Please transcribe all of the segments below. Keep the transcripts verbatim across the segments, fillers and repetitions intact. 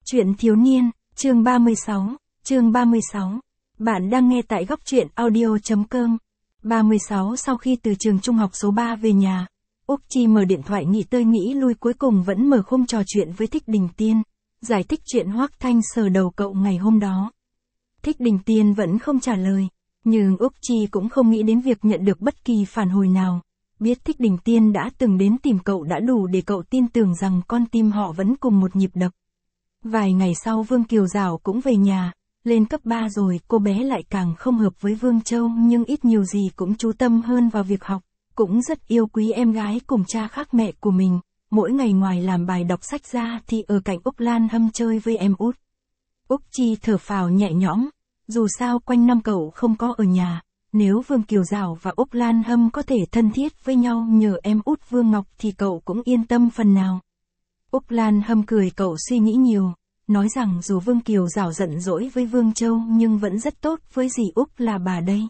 Truyện thiếu niên, chương ba mươi sáu, chương ba mươi sáu. Bạn đang nghe tại góc truyện audio.com. ba mươi sáu Sau khi từ trường trung học số ba về nhà, Úc Chi mở điện thoại nghĩ tơi nghĩ lui cuối cùng vẫn mở khung trò chuyện với Thích Đình Tiên, giải thích chuyện Hoắc Thanh sờ đầu cậu ngày hôm đó. Thích Đình Tiên vẫn không trả lời, nhưng Úc Chi cũng không nghĩ đến việc nhận được bất kỳ phản hồi nào. Biết Thích Đình Tiên đã từng đến tìm cậu đã đủ để cậu tin tưởng rằng con tim họ vẫn cùng một nhịp đập. Vài ngày sau Vương Kiều Giảo cũng về nhà, lên cấp ba rồi cô bé lại càng không hợp với Vương Châu nhưng ít nhiều gì cũng chú tâm hơn vào việc học, cũng rất yêu quý em gái cùng cha khác mẹ của mình, mỗi ngày ngoài làm bài đọc sách ra thì ở cạnh Úc Lan Hâm chơi với em út. Úc Chi thở phào nhẹ nhõm, dù sao quanh năm cậu không có ở nhà, nếu Vương Kiều Giảo và Úc Lan Hâm có thể thân thiết với nhau nhờ em út Vương Ngọc thì cậu cũng yên tâm phần nào. Úc Lan Hâm cười cậu suy nghĩ nhiều, nói rằng dù Vương Kiều Giảo giận dỗi với Vương Châu nhưng vẫn rất tốt với dì Úc là bà đây.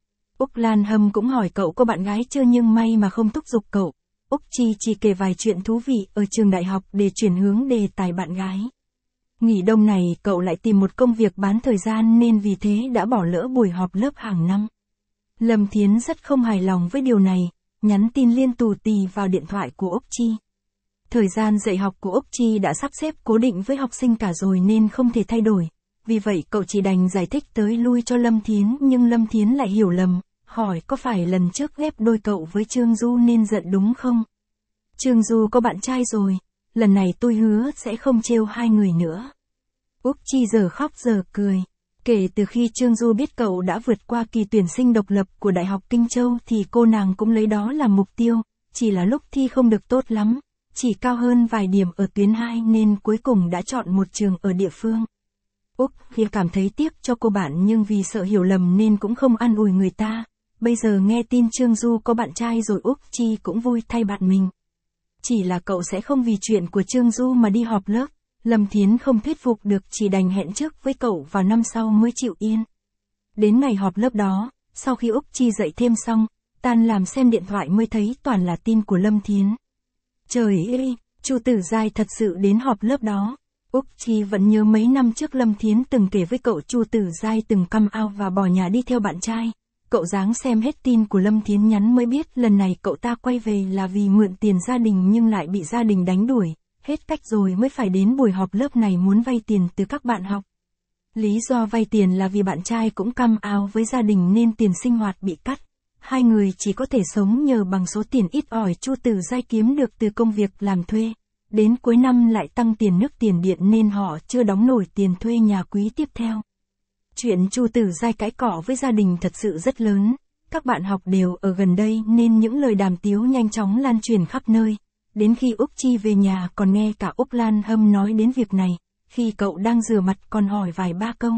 Úc Lan Hâm cũng hỏi cậu có bạn gái chưa nhưng may mà không thúc giục cậu. Úc Chi chỉ kể vài chuyện thú vị ở trường đại học để chuyển hướng đề tài bạn gái. Nghỉ đông này cậu lại tìm một công việc bán thời gian nên vì thế đã bỏ lỡ buổi họp lớp hàng năm. Lâm Thiến rất không hài lòng với điều này, nhắn tin liên tù tì vào điện thoại của Úc Chi. Thời gian dạy học của Úc Chi đã sắp xếp cố định với học sinh cả rồi nên không thể thay đổi. Vì vậy cậu chỉ đành giải thích tới lui cho Lâm Thiến nhưng Lâm Thiến lại hiểu lầm, hỏi có phải lần trước ghép đôi cậu với Trương Du nên giận đúng không? Trương Du có bạn trai rồi, lần này tôi hứa sẽ không trêu hai người nữa. Úc Chi giờ khóc giờ cười. Kể từ khi Trương Du biết cậu đã vượt qua kỳ tuyển sinh độc lập của Đại học Kinh Châu thì cô nàng cũng lấy đó làm mục tiêu, chỉ là lúc thi không được tốt lắm, chỉ cao hơn vài điểm ở tuyến hai nên cuối cùng đã chọn một trường ở địa phương. Úc Chi cảm thấy tiếc cho cô bạn nhưng vì sợ hiểu lầm nên cũng không an ủi người ta. Bây giờ nghe tin Trương Du có bạn trai rồi Úc Chi cũng vui thay bạn mình. Chỉ là cậu sẽ không vì chuyện của Trương Du mà đi họp lớp. Lâm Thiến không thuyết phục được chỉ đành hẹn trước với cậu vào năm sau mới chịu yên. Đến ngày họp lớp đó, sau khi Úc Chi dạy thêm xong, tan làm xem điện thoại mới thấy toàn là tin của Lâm Thiến. Trời ơi, Chu Tử Giai thật sự đến họp lớp đó. Úc Chi vẫn nhớ mấy năm trước Lâm Thiến từng kể với cậu Chu Tử Giai từng come out và bỏ nhà đi theo bạn trai. Cậu ráng xem hết tin của Lâm Thiến nhắn mới biết lần này cậu ta quay về là vì mượn tiền gia đình nhưng lại bị gia đình đánh đuổi. Hết cách rồi mới phải đến buổi họp lớp này muốn vay tiền từ các bạn học. Lý do vay tiền là vì bạn trai cũng come out với gia đình nên tiền sinh hoạt bị cắt. Hai người chỉ có thể sống nhờ bằng số tiền ít ỏi Chu Tử Giai kiếm được từ công việc làm thuê. Đến cuối năm lại tăng tiền nước tiền điện nên họ chưa đóng nổi tiền thuê nhà quý tiếp theo. Chuyện Chu Tử Giai cãi cọ với gia đình thật sự rất lớn. Các bạn học đều ở gần đây nên những lời đàm tiếu nhanh chóng lan truyền khắp nơi. Đến khi Úc Chi về nhà còn nghe cả Úc Lan Hâm nói đến việc này, khi cậu đang rửa mặt còn hỏi vài ba câu.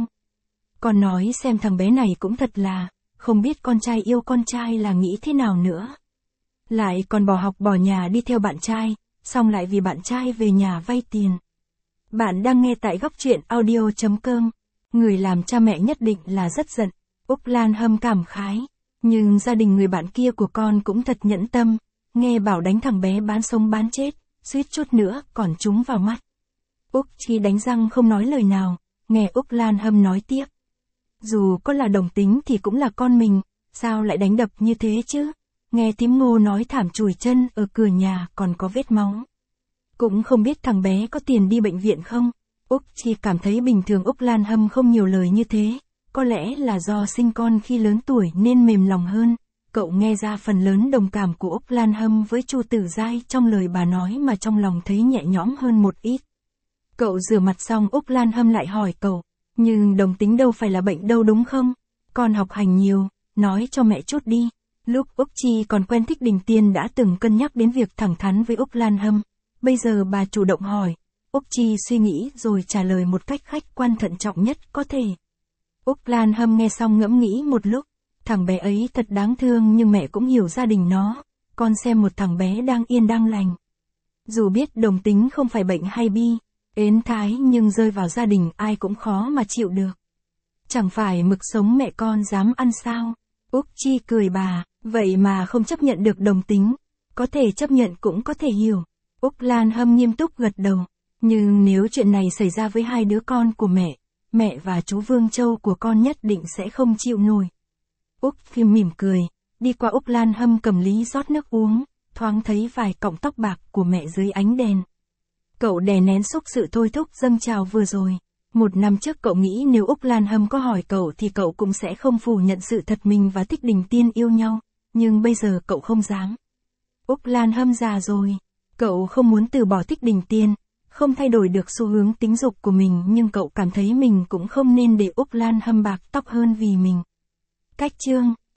Còn nói xem thằng bé này cũng thật là, không biết con trai yêu con trai là nghĩ thế nào nữa. Lại còn bỏ học bỏ nhà đi theo bạn trai, xong lại vì bạn trai về nhà vay tiền. Bạn đang nghe tại góc truyện audio.com. Người làm cha mẹ nhất định là rất giận. Úc Lan Hâm cảm khái. Nhưng gia đình người bạn kia của con cũng thật nhẫn tâm. Nghe bảo đánh thằng bé bán sống bán chết, suýt chút nữa còn trúng vào mắt. Úc Chi đánh răng không nói lời nào, nghe Úc Lan Hâm nói tiếp. Dù có là đồng tính thì cũng là con mình, sao lại đánh đập như thế chứ? Nghe Tím Ngô nói thảm chùi chân ở cửa nhà còn có vết máu. Cũng không biết thằng bé có tiền đi bệnh viện không? Úc Chi cảm thấy bình thường Úc Lan Hâm không nhiều lời như thế, có lẽ là do sinh con khi lớn tuổi nên mềm lòng hơn. Cậu nghe ra phần lớn đồng cảm của Úc Lan Hâm với Chu Tử Giai trong lời bà nói mà trong lòng thấy nhẹ nhõm hơn một ít. Cậu rửa mặt xong Úc Lan Hâm lại hỏi cậu, nhưng đồng tính đâu phải là bệnh đâu đúng không? Con học hành nhiều, nói cho mẹ chút đi. Lúc Úc Chi còn quen Thích Đình Tiên đã từng cân nhắc đến việc thẳng thắn với Úc Lan Hâm. Bây giờ bà chủ động hỏi, Úc Chi suy nghĩ rồi trả lời một cách khách quan thận trọng nhất có thể. Úc Lan Hâm nghe xong ngẫm nghĩ một lúc. Thằng bé ấy thật đáng thương nhưng mẹ cũng hiểu gia đình nó, con xem một thằng bé đang yên đang lành. Dù biết đồng tính không phải bệnh hay bi, ến thái nhưng rơi vào gia đình ai cũng khó mà chịu được. Chẳng phải mực sống mẹ con dám ăn sao? Úc Chi cười bà, vậy mà không chấp nhận được đồng tính, có thể chấp nhận cũng có thể hiểu. Úc Lan Hâm nghiêm túc gật đầu. Nhưng nếu chuyện này xảy ra với hai đứa con của mẹ, mẹ và chú Vương Châu của con nhất định sẽ không chịu nổi. Úc Phim mỉm cười, đi qua Úc Lan Hâm cầm ly rót nước uống, thoáng thấy vài cọng tóc bạc của mẹ dưới ánh đèn. Cậu đè nén xúc sự thôi thúc dâng trào vừa rồi. Một năm trước cậu nghĩ nếu Úc Lan Hâm có hỏi cậu thì cậu cũng sẽ không phủ nhận sự thật mình và Thích Đình Tiên yêu nhau, nhưng bây giờ cậu không dám. Úc Lan Hâm già rồi, cậu không muốn từ bỏ Thích Đình Tiên, không thay đổi được xu hướng tính dục của mình, nhưng cậu cảm thấy mình cũng không nên để Úc Lan Hâm bạc tóc hơn vì mình. Cách chương